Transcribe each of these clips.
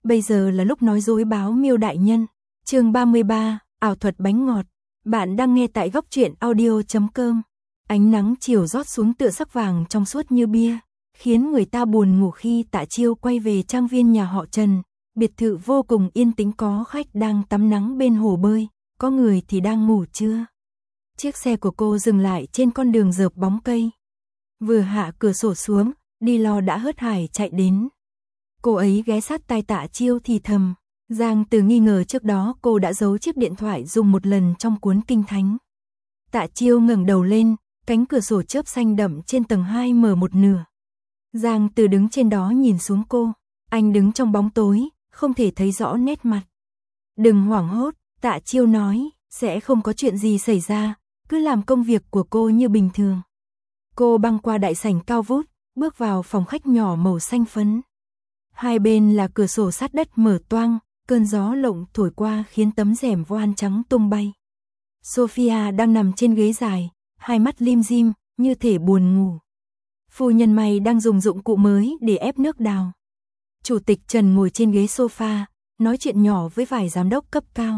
Bây giờ là lúc nói dối báo Miêu đại nhân. Chương 33, ảo thuật bánh ngọt. Bạn đang nghe tại góc truyện audio.com. Ánh nắng chiều rót xuống tựa sắc vàng trong suốt như bia, khiến người ta buồn ngủ khi Tạ Chiêu quay về trang viên nhà họ Trần. Biệt thự vô cùng yên tĩnh, có khách đang tắm nắng bên hồ bơi, có người thì đang ngủ trưa. Chiếc xe của cô dừng lại trên con đường rợp bóng cây. Vừa hạ cửa sổ xuống, đi lo đã hớt hải chạy đến. Cô ấy ghé sát tai Tạ Chiêu thì thầm. Giang Từ nghi ngờ trước đó cô đã giấu chiếc điện thoại dùng một lần trong cuốn kinh thánh. Tạ Chiêu ngẩng đầu lên, cánh cửa sổ chớp xanh đậm trên tầng 2 mở một nửa. Giang Từ đứng trên đó nhìn xuống cô. Anh đứng trong bóng tối, không thể thấy rõ nét mặt. Đừng hoảng hốt, Tạ Chiêu nói, sẽ không có chuyện gì xảy ra, cứ làm công việc của cô như bình thường. Cô băng qua đại sảnh cao vút, bước vào phòng khách nhỏ màu xanh phấn. Hai bên là cửa sổ sát đất mở toang, cơn gió lộng thổi qua khiến tấm rèm voan trắng tung bay. Sophia đang nằm trên ghế dài, hai mắt lim dim, như thể buồn ngủ. Phu nhân May đang dùng dụng cụ mới để ép nước đào. Chủ tịch Trần ngồi trên ghế sofa, nói chuyện nhỏ với vài giám đốc cấp cao.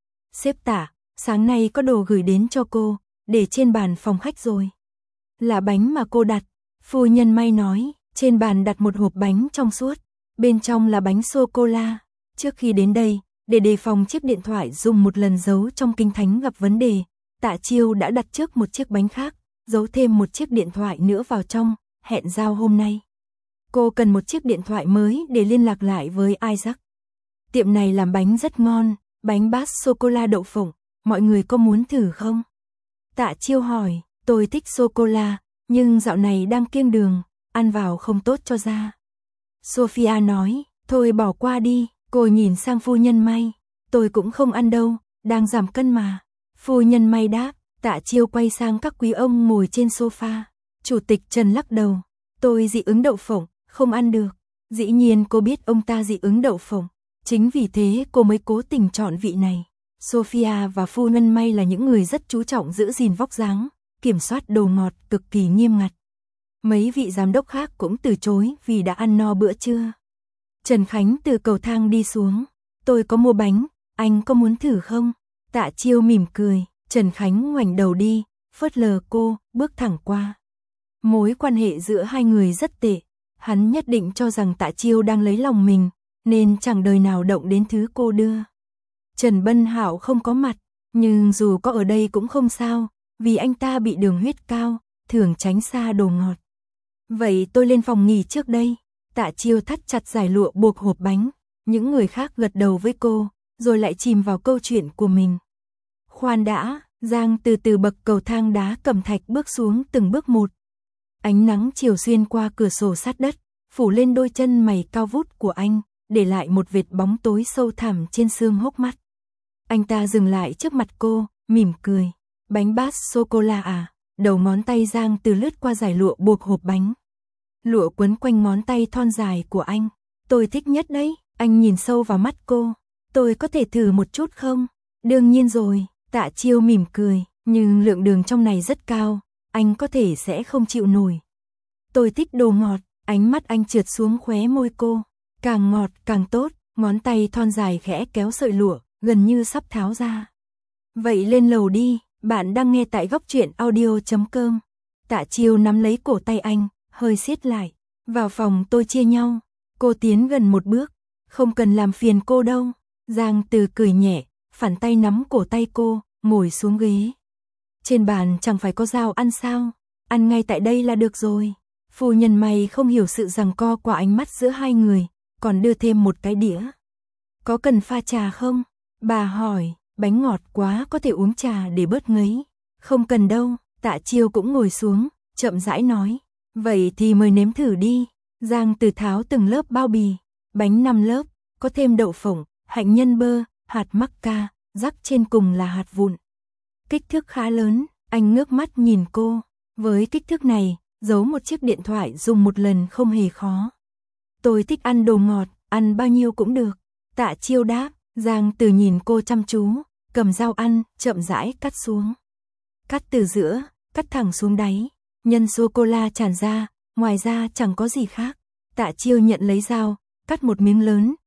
Sếp Tạ, sáng nay có đồ gửi đến cho cô, để trên bàn phòng khách rồi. Là bánh mà cô đặt, phu nhân May nói, trên bàn đặt một hộp bánh trong suốt, bên trong là bánh sô-cô-la. Trước khi đến đây, để đề phòng chiếc điện thoại dùng một lần giấu trong kinh thánh gặp vấn đề, Tạ Chiêu đã đặt trước một chiếc bánh khác, giấu thêm một chiếc điện thoại nữa vào trong, hẹn giao hôm nay. Cô cần một chiếc điện thoại mới để liên lạc lại với Isaac. Tiệm này làm bánh rất ngon, bánh bát sô-cô-la đậu phộng, mọi người có muốn thử không? Tạ Chiêu hỏi, tôi thích sô-cô-la, nhưng dạo này đang kiêng đường, ăn vào không tốt cho da. Sophia nói, thôi bỏ qua đi. Cô nhìn sang phu nhân May, tôi cũng không ăn đâu, đang giảm cân mà. Phu nhân May đáp. Tạ Chiêu quay sang các quý ông ngồi trên sofa. Chủ tịch Trần lắc đầu, tôi dị ứng đậu phộng, không ăn được. Dĩ nhiên cô biết ông ta dị ứng đậu phộng, chính vì thế cô mới cố tình chọn vị này. Sophia và phu nhân May là những người rất chú trọng giữ gìn vóc dáng, kiểm soát đồ ngọt cực kỳ nghiêm ngặt. Mấy vị giám đốc khác cũng từ chối vì đã ăn no bữa trưa. Trần Khánh từ cầu thang đi xuống. Tôi có mua bánh, anh có muốn thử không? Tạ Chiêu mỉm cười. Trần Khánh ngoảnh đầu đi, phớt lờ cô, bước thẳng qua. Mối quan hệ giữa hai người rất tệ. Hắn nhất định cho rằng Tạ Chiêu đang lấy lòng mình, nên chẳng đời nào động đến thứ cô đưa. Trần Bân Hạo không có mặt, nhưng dù có ở đây cũng không sao, vì anh ta bị đường huyết cao, thường tránh xa đồ ngọt. Vậy tôi lên phòng nghỉ trước đây. Tạ Chiêu thắt chặt dải lụa buộc hộp bánh, những người khác gật đầu với cô, rồi lại chìm vào câu chuyện của mình. Khoan đã, Giang từ từ bậc cầu thang đá cẩm thạch bước xuống từng bước một. Ánh nắng chiều xuyên qua cửa sổ sát đất, phủ lên đôi chân mày cao vút của anh, để lại một vệt bóng tối sâu thẳm trên xương hốc mắt. Anh ta dừng lại trước mặt cô, mỉm cười. Bánh bát sô-cô-la à? Đầu ngón tay Giang từ lướt qua dải lụa buộc hộp bánh. Lụa quấn quanh ngón tay thon dài của anh. Tôi thích nhất đấy. Anh nhìn sâu vào mắt cô. Tôi có thể thử một chút không? Đương nhiên rồi. Tạ Chiêu mỉm cười. Nhưng lượng đường trong này rất cao. Anh có thể sẽ không chịu nổi. Tôi thích đồ ngọt. Ánh mắt anh trượt xuống khóe môi cô. Càng ngọt càng tốt. Ngón tay thon dài khẽ kéo sợi lụa, gần như sắp tháo ra. Vậy lên lầu đi. Bạn đang nghe tại góc truyện audio.com. Tạ Chiêu nắm lấy cổ tay anh, hơi siết lại. Vào phòng tôi chia nhau. Cô tiến gần một bước. Không cần làm phiền cô đâu. Giang Từ cười nhẹ, phản tay nắm cổ tay cô, ngồi xuống ghế. Trên bàn chẳng phải có dao ăn sao? Ăn ngay tại đây là được rồi. Phu nhân May không hiểu sự giằng co của ánh mắt giữa hai người, còn đưa thêm một cái đĩa. Có cần pha trà không? Bà hỏi. Bánh ngọt quá, có thể uống trà để bớt ngấy. Không cần đâu. Tạ Chiêu cũng ngồi xuống, chậm rãi nói. Vậy thì mời nếm thử đi. Giang từ tháo từng lớp bao bì. Bánh 5 lớp, có thêm đậu phộng, hạnh nhân bơ, hạt mắc ca, rắc trên cùng là hạt vụn. Kích thước khá lớn, anh ngước mắt nhìn cô. Với kích thước này, giấu một chiếc điện thoại dùng một lần không hề khó. Tôi thích ăn đồ ngọt, ăn bao nhiêu cũng được. Tạ Chiêu đáp. Giang từ nhìn cô chăm chú, cầm dao ăn, chậm rãi cắt xuống. Cắt từ giữa, cắt thẳng xuống đáy. Nhân sô-cô-la tràn ra, ngoài ra chẳng có gì khác. Tạ Chiêu nhận lấy dao, cắt một miếng lớn,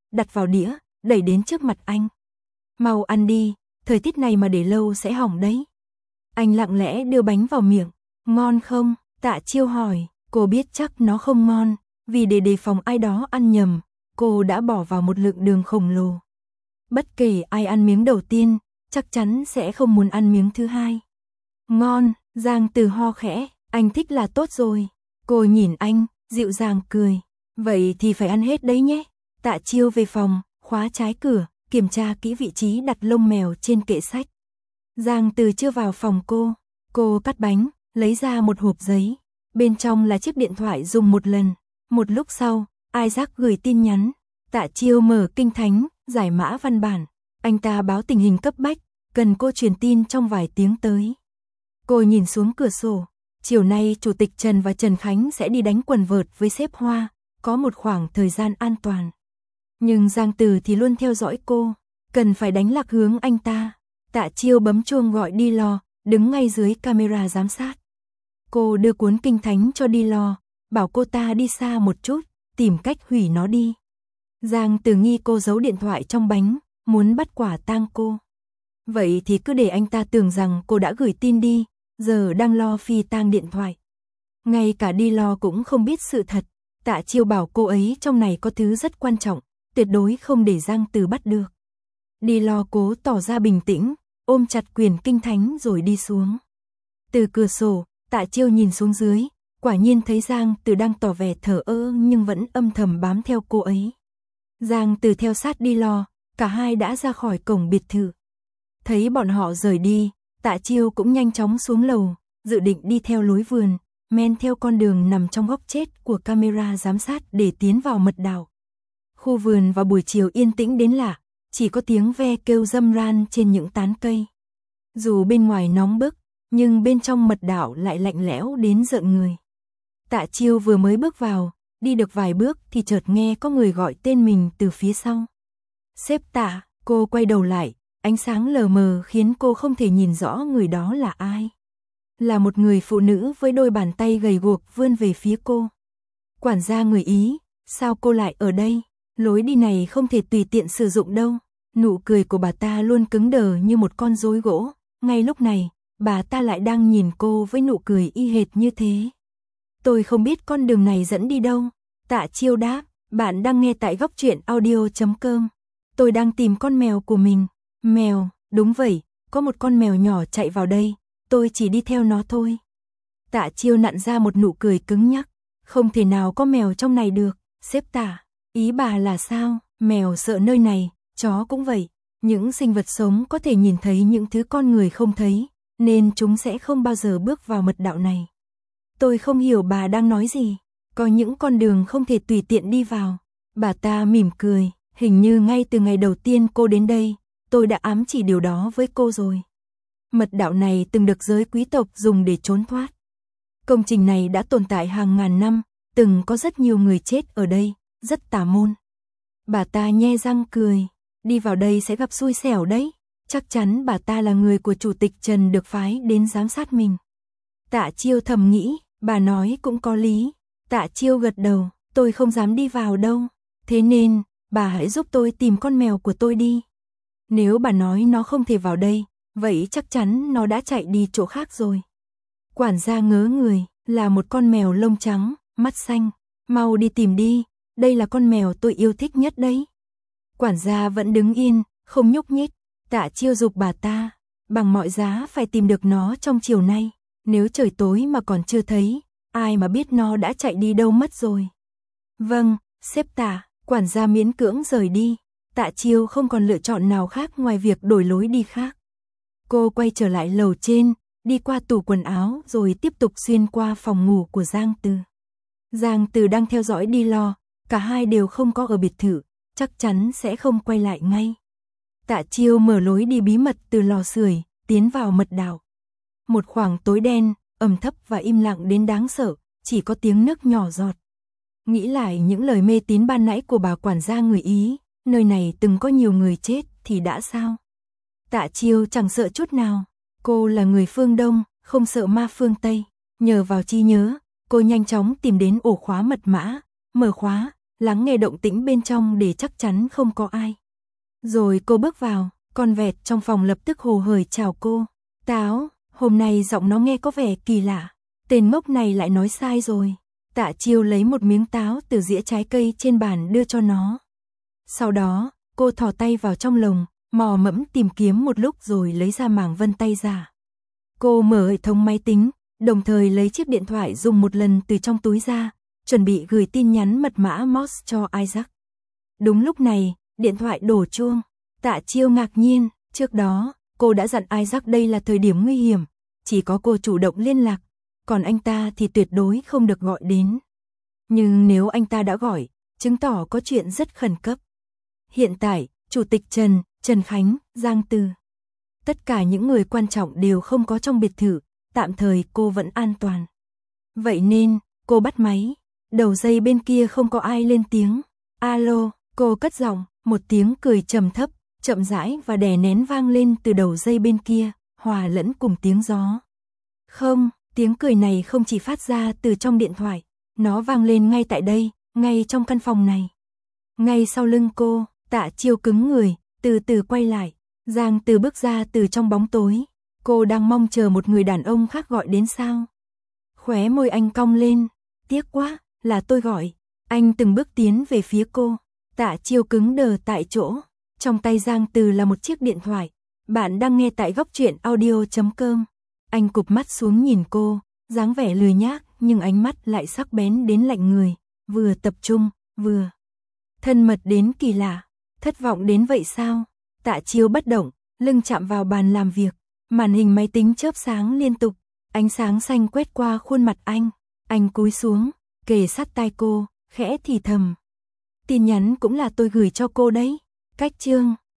đặt vào đĩa, đẩy đến trước mặt anh. Mau ăn đi, thời tiết này mà để lâu sẽ hỏng đấy. Anh lặng lẽ đưa bánh vào miệng. Ngon không? Tạ Chiêu hỏi. Cô biết chắc nó không ngon, vì để đề phòng ai đó ăn nhầm, cô đã bỏ vào một lượng đường khổng lồ. Bất kể ai ăn miếng đầu tiên, chắc chắn sẽ không muốn ăn miếng thứ hai. Ngon, Giang Từ ho khẽ, anh thích là tốt rồi. Cô nhìn anh, dịu dàng cười. Vậy thì phải ăn hết đấy nhé. Tạ Chiêu về phòng, khóa trái cửa, kiểm tra kỹ vị trí đặt lông mèo trên kệ sách. Giang Từ chưa vào phòng cô cắt bánh, lấy ra một hộp giấy. Bên trong là chiếc điện thoại dùng một lần. Một lúc sau, Isaac gửi tin nhắn. Tạ Chiêu mở kinh thánh, giải mã văn bản. Anh ta báo tình hình cấp bách, cần cô truyền tin trong vài tiếng tới. Cô nhìn xuống cửa sổ. Chiều nay Chủ tịch Trần và Trần Khánh sẽ đi đánh quần vợt với sếp Hoa, có một khoảng thời gian an toàn. Nhưng Giang Từ thì luôn theo dõi cô, cần phải đánh lạc hướng anh ta. Tạ Chiêu bấm chuông gọi Đi Lo, đứng ngay dưới camera giám sát. Cô đưa cuốn kinh thánh cho Đi Lo, bảo cô ta đi xa một chút, tìm cách hủy nó đi. Giang Từ nghi cô giấu điện thoại trong bánh, muốn bắt quả tang cô. Vậy thì cứ để anh ta tưởng rằng cô đã gửi tin đi, giờ đang lo phi tang điện thoại. Ngay cả Đi Lo cũng không biết sự thật. Tạ Chiêu bảo cô ấy trong này có thứ rất quan trọng, tuyệt đối không để Giang Từ bắt được. Đi Lo cố tỏ ra bình tĩnh, ôm chặt quyển kinh thánh rồi đi xuống. Từ cửa sổ, Tạ Chiêu nhìn xuống dưới, quả nhiên thấy Giang Từ đang tỏ vẻ thờ ơ nhưng vẫn âm thầm bám theo cô ấy. Giang Từ theo sát Đi Lo, cả hai đã ra khỏi cổng biệt thự. Thấy bọn họ rời đi, Tạ Chiêu cũng nhanh chóng xuống lầu, dự định đi theo lối vườn, men theo con đường nằm trong góc chết của camera giám sát để tiến vào mật đảo. Khu vườn vào buổi chiều yên tĩnh đến lạ, chỉ có tiếng ve kêu râm ran trên những tán cây. Dù bên ngoài nóng bức, nhưng bên trong mật đảo lại lạnh lẽo đến rợn người. Tạ Chiêu vừa mới bước vào, đi được vài bước thì chợt nghe có người gọi tên mình từ phía sau. Sếp Tạ, cô quay đầu lại, ánh sáng lờ mờ khiến cô không thể nhìn rõ người đó là ai. Là một người phụ nữ với đôi bàn tay gầy guộc vươn về phía cô. Quản gia người Ý, sao cô lại ở đây? Lối đi này không thể tùy tiện sử dụng đâu. Nụ cười của bà ta luôn cứng đờ như một con rối gỗ. Ngay lúc này, bà ta lại đang nhìn cô với nụ cười y hệt như thế. Tôi không biết con đường này dẫn đi đâu. Tạ Chiêu đáp, bạn đang nghe tại góc truyện audio.com. Tôi đang tìm con mèo của mình. Mèo, đúng vậy, có một con mèo nhỏ chạy vào đây. Tôi chỉ đi theo nó thôi. Tạ Chiêu nặn ra một nụ cười cứng nhắc. Không thể nào có mèo trong này được. Sếp Tạ, ý bà là sao? Mèo sợ nơi này, chó cũng vậy. Những sinh vật sống có thể nhìn thấy những thứ con người không thấy, nên chúng sẽ không bao giờ bước vào mật đạo này. Tôi không hiểu bà đang nói gì. Có những con đường không thể tùy tiện đi vào. Bà ta mỉm cười, hình như ngay từ ngày đầu tiên cô đến đây, tôi đã ám chỉ điều đó với cô rồi. Mật đạo này từng được giới quý tộc dùng để trốn thoát. Công trình này đã tồn tại hàng ngàn năm, từng có rất nhiều người chết ở đây, rất tà môn. Bà ta nhe răng cười, đi vào đây sẽ gặp xui xẻo đấy. Chắc chắn bà ta là người của Chủ tịch Trần được phái đến giám sát mình. Tạ Chiêu thầm nghĩ, bà nói cũng có lý. Tạ Chiêu gật đầu, tôi không dám đi vào đâu. Thế nên, bà hãy giúp tôi tìm con mèo của tôi đi. Nếu bà nói nó không thể vào đây, vậy chắc chắn nó đã chạy đi chỗ khác rồi. Quản gia ngớ người, là một con mèo lông trắng, mắt xanh. Mau đi tìm đi, đây là con mèo tôi yêu thích nhất đấy. Quản gia vẫn đứng yên, không nhúc nhích. Tạ Chiêu giục bà ta, bằng mọi giá phải tìm được nó trong chiều nay. Nếu trời tối mà còn chưa thấy, ai mà biết nó đã chạy đi đâu mất rồi. Vâng, sếp Tạ, quản gia miễn cưỡng rời đi. Tạ Chiêu không còn lựa chọn nào khác ngoài việc đổi lối đi khác. Cô quay trở lại lầu trên, đi qua tủ quần áo rồi tiếp tục xuyên qua phòng ngủ của Giang Từ. Giang Từ đang theo dõi Đi Lo, cả hai đều không có ở biệt thự, chắc chắn sẽ không quay lại ngay. Tạ Chiêu mở lối đi bí mật từ lò sưởi, tiến vào mật đạo. Một khoảng tối đen, ẩm thấp và im lặng đến đáng sợ, chỉ có tiếng nước nhỏ giọt. Nghĩ lại những lời mê tín ban nãy của bà quản gia người Ý, nơi này từng có nhiều người chết thì đã sao? Tạ Chiêu chẳng sợ chút nào, cô là người phương Đông, không sợ ma phương Tây. Nhờ vào trí nhớ, cô nhanh chóng tìm đến ổ khóa mật mã, mở khóa, lắng nghe động tĩnh bên trong để chắc chắn không có ai. Rồi cô bước vào, con vẹt trong phòng lập tức hồ hởi chào cô. Táo, hôm nay giọng nó nghe có vẻ kỳ lạ. Tên ngốc này lại nói sai rồi. Tạ Chiêu lấy một miếng táo từ dĩa trái cây trên bàn đưa cho nó. Sau đó, cô thò tay vào trong lồng, mò mẫm tìm kiếm một lúc rồi lấy ra mảng vân tay ra. Cô mở hệ thống máy tính, đồng thời lấy chiếc điện thoại dùng một lần từ trong túi ra, chuẩn bị gửi tin nhắn mật mã Morse cho Isaac. Đúng lúc này, điện thoại đổ chuông. Tạ Chiêu ngạc nhiên, trước đó, cô đã dặn Isaac đây là thời điểm nguy hiểm, chỉ có cô chủ động liên lạc, còn anh ta thì tuyệt đối không được gọi đến. Nhưng nếu anh ta đã gọi, chứng tỏ có chuyện rất khẩn cấp. Hiện tại, Chủ tịch Trần Khánh, Giang Từ, tất cả những người quan trọng đều không có trong biệt thự, tạm thời cô vẫn an toàn. Vậy nên, cô bắt máy, đầu dây bên kia không có ai lên tiếng. Alo, cô cất giọng, một tiếng cười trầm thấp, chậm rãi và đè nén vang lên từ đầu dây bên kia, hòa lẫn cùng tiếng gió. Không, tiếng cười này không chỉ phát ra từ trong điện thoại, nó vang lên ngay tại đây, ngay trong căn phòng này. Ngay sau lưng cô, Tạ Chiêu cứng người, từ từ quay lại. Giang Từ bước ra từ trong bóng tối. Cô đang mong chờ một người đàn ông khác gọi đến sao? Khóe môi anh cong lên. Tiếc quá, là tôi gọi. Anh từng bước tiến về phía cô. Tạ Chiêu cứng đờ tại chỗ. Trong tay Giang Từ là một chiếc điện thoại. Bạn đang nghe tại góc truyện audio.com. Anh cụp mắt xuống nhìn cô, dáng vẻ lười nhác nhưng ánh mắt lại sắc bén đến lạnh người, vừa tập trung, vừa thân mật đến kỳ lạ. Thất vọng đến vậy sao? Tạ Chiêu bất động, lưng chạm vào bàn làm việc, màn hình máy tính chớp sáng liên tục, ánh sáng xanh quét qua khuôn mặt anh. Anh cúi xuống, kề sát tai cô, khẽ thì thầm. Tin nhắn cũng là tôi gửi cho cô đấy. Cách chương